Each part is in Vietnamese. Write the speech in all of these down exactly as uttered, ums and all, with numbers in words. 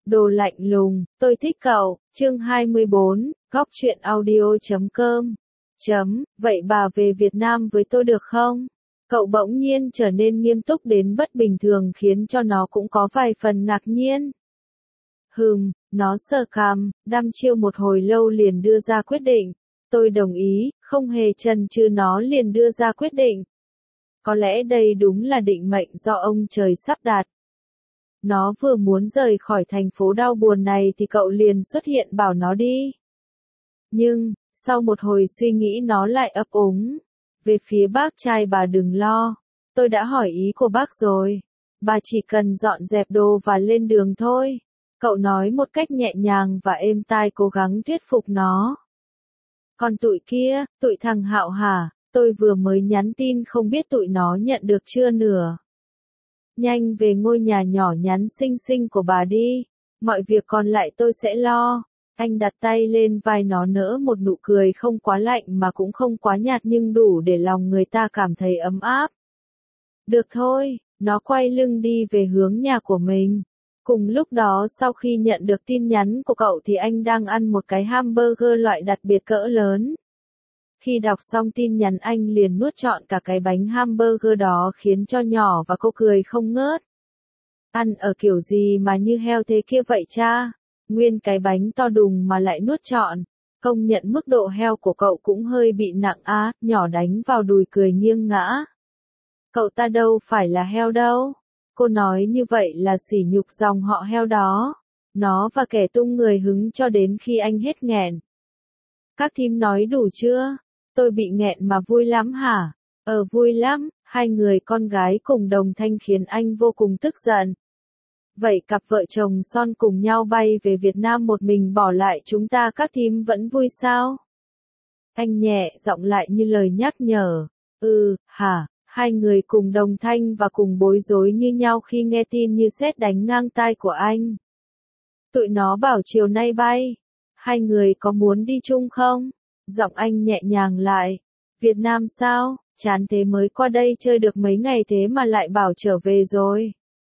Đồ lạnh lùng, tôi thích cậu, chương hai mươi bốn, góc truyện audio chấm com. Chấm, vậy bà về Việt Nam với tôi được không? Cậu bỗng nhiên trở nên nghiêm túc đến bất bình thường khiến cho nó cũng có vài phần ngạc nhiên. Hừm, nó sờ cằm, đăm chiêu một hồi lâu liền đưa ra quyết định. Tôi đồng ý, không hề chần chừ nó liền đưa ra quyết định. Có lẽ đây đúng là định mệnh do ông trời sắp đặt. Nó vừa muốn rời khỏi thành phố đau buồn này thì cậu liền xuất hiện bảo nó đi. Nhưng, sau một hồi suy nghĩ nó lại ấp úng. Về phía bác trai bà đừng lo. Tôi đã hỏi ý của bác rồi. Bà chỉ cần dọn dẹp đồ và lên đường thôi. Cậu nói một cách nhẹ nhàng và êm tai cố gắng thuyết phục nó. Còn tụi kia, tụi thằng Hạo hả? Tôi vừa mới nhắn tin không biết tụi nó nhận được chưa nửa. Nhanh về ngôi nhà nhỏ nhắn xinh xinh của bà đi. Mọi việc còn lại tôi sẽ lo. Anh đặt tay lên vai nó nở một nụ cười không quá lạnh mà cũng không quá nhạt nhưng đủ để lòng người ta cảm thấy ấm áp. Được thôi, nó quay lưng đi về hướng nhà của mình. Cùng lúc đó sau khi nhận được tin nhắn của cậu thì anh đang ăn một cái hamburger loại đặc biệt cỡ lớn. Khi đọc xong tin nhắn anh liền nuốt trọn cả cái bánh hamburger đó khiến cho nhỏ và cô cười không ngớt. Ăn ở kiểu gì mà như heo thế kia vậy cha? Nguyên cái bánh to đùng mà lại nuốt trọn. Công nhận mức độ heo của cậu cũng hơi bị nặng á, nhỏ đánh vào đùi cười nghiêng ngã. Cậu ta đâu phải là heo đâu. Cô nói như vậy là sỉ nhục dòng họ heo đó. Nó và kẻ tung người hứng cho đến khi anh hết nghẹn. Các thím nói đủ chưa? Tôi bị nghẹn mà vui lắm hả? Ờ vui lắm, hai người con gái cùng đồng thanh khiến anh vô cùng tức giận. Vậy cặp vợ chồng son cùng nhau bay về Việt Nam một mình bỏ lại chúng ta các thím vẫn vui sao? Anh nhẹ giọng lại như lời nhắc nhở. Ừ, hả? Hai người cùng đồng thanh và cùng bối rối như nhau khi nghe tin như sét đánh ngang tai của anh. Tụi nó bảo chiều nay bay. Hai người có muốn đi chung không? Giọng anh nhẹ nhàng lại. Việt Nam sao? Chán thế mới qua đây chơi được mấy ngày thế mà lại bảo trở về rồi.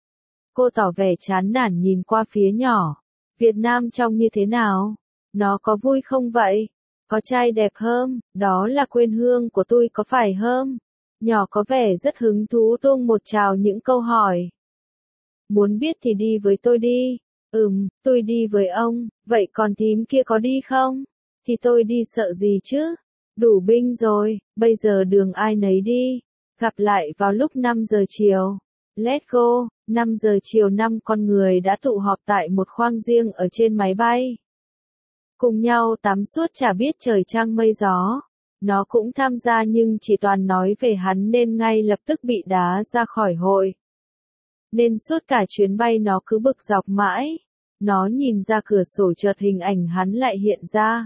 Cô tỏ vẻ chán nản nhìn qua phía nhỏ. Việt Nam trông như thế nào? Nó có vui không vậy? Có trai đẹp hơn? Đó là quê hương của tôi có phải không? Nhỏ có vẻ rất hứng thú tuông một trào những câu hỏi. Muốn biết thì đi với tôi đi. Ừm, tôi đi với ông, vậy còn thím kia có đi không? Thì tôi đi sợ gì chứ? Đủ binh rồi, bây giờ đường ai nấy đi. Gặp lại vào lúc năm giờ chiều. Let's go, năm giờ chiều năm con người đã tụ họp tại một khoang riêng ở trên máy bay. Cùng nhau tắm suốt chả biết trời trăng mây gió. Nó cũng tham gia nhưng chỉ toàn nói về hắn nên ngay lập tức bị đá ra khỏi hội. Nên suốt cả chuyến bay nó cứ bực dọc mãi. Nó nhìn ra cửa sổ chợt hình ảnh hắn lại hiện ra.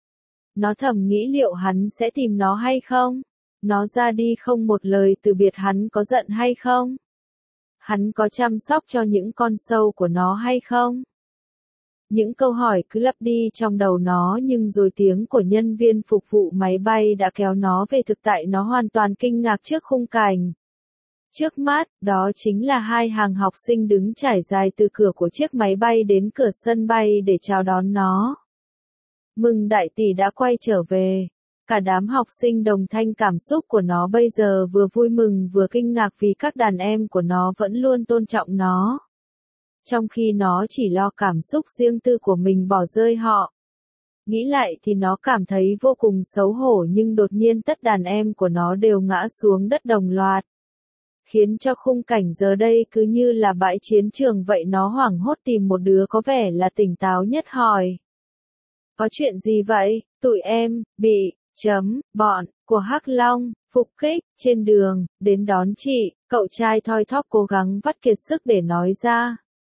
Nó thầm nghĩ liệu hắn sẽ tìm nó hay không? Nó ra đi không một lời từ biệt hắn có giận hay không? Hắn có chăm sóc cho những con sâu của nó hay không? Những câu hỏi cứ lặp đi trong đầu nó nhưng rồi tiếng của nhân viên phục vụ máy bay đã kéo nó về thực tại nó hoàn toàn kinh ngạc trước khung cảnh. Trước mắt, đó chính là hai hàng học sinh đứng trải dài từ cửa của chiếc máy bay đến cửa sân bay để chào đón nó. Mừng đại tỷ đã quay trở về. Cả đám học sinh đồng thanh cảm xúc của nó bây giờ vừa vui mừng vừa kinh ngạc vì các đàn em của nó vẫn luôn tôn trọng nó. Trong khi nó chỉ lo cảm xúc riêng tư của mình bỏ rơi họ. Nghĩ lại thì nó cảm thấy vô cùng xấu hổ nhưng đột nhiên tất đàn em của nó đều ngã xuống đất đồng loạt. Khiến cho khung cảnh giờ đây cứ như là bãi chiến trường vậy nó hoảng hốt tìm một đứa có vẻ là tỉnh táo nhất hỏi. Có chuyện gì vậy? Tụi em, bị, chấm, bọn, của Hắc Long, phục kích, trên đường, đến đón chị, cậu trai thoi thóp cố gắng vắt kiệt sức để nói ra.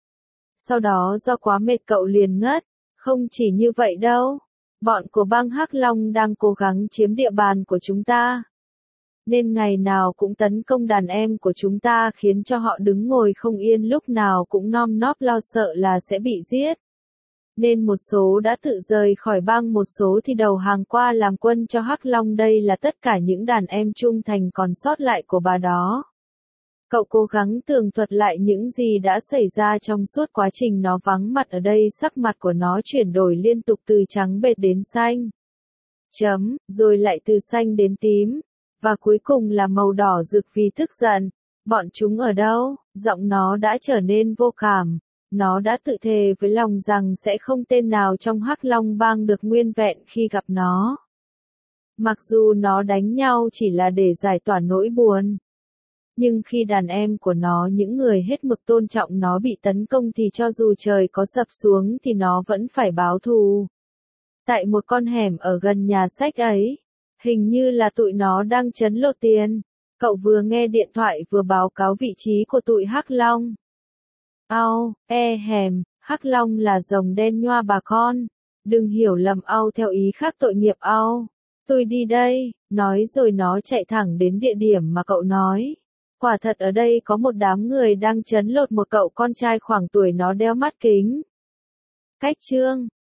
Sau đó do quá mệt cậu liền ngất, không chỉ như vậy đâu. Bọn của băng Hắc Long đang cố gắng chiếm địa bàn của chúng ta. Nên ngày nào cũng tấn công đàn em của chúng ta khiến cho họ đứng ngồi không yên lúc nào cũng nom nóp lo sợ là sẽ bị giết. Nên một số đã tự rời khỏi băng một số thì đầu hàng qua làm quân cho Hắc Long đây là tất cả những đàn em trung thành còn sót lại của bà đó. Cậu cố gắng tường thuật lại những gì đã xảy ra trong suốt quá trình nó vắng mặt ở đây. Sắc mặt của nó chuyển đổi liên tục từ trắng bệch đến xanh. Chấm, rồi lại từ xanh đến tím. Và cuối cùng là màu đỏ rực vì tức giận. Bọn chúng ở đâu? Giọng nó đã trở nên vô cảm. Nó đã tự thề với lòng rằng sẽ không tên nào trong Hắc Long bang được nguyên vẹn khi gặp nó. Mặc dù nó đánh nhau chỉ là để giải tỏa nỗi buồn. Nhưng khi đàn em của nó, những người hết mực tôn trọng nó, bị tấn công thì cho dù trời có sập xuống thì nó vẫn phải báo thù. Tại một con hẻm ở gần nhà sách ấy, hình như là tụi nó đang trấn lột tiền. Cậu vừa nghe điện thoại vừa báo cáo vị trí của tụi Hắc Long. Ao, e hèm, Hắc Long là rồng đen nhoa bà con. Đừng hiểu lầm ao theo ý khác tội nghiệp ao. Tôi đi đây, nói rồi nó chạy thẳng đến địa điểm mà cậu nói. Quả thật ở đây có một đám người đang trấn lột một cậu con trai khoảng tuổi nó đeo mắt kính. Cách chương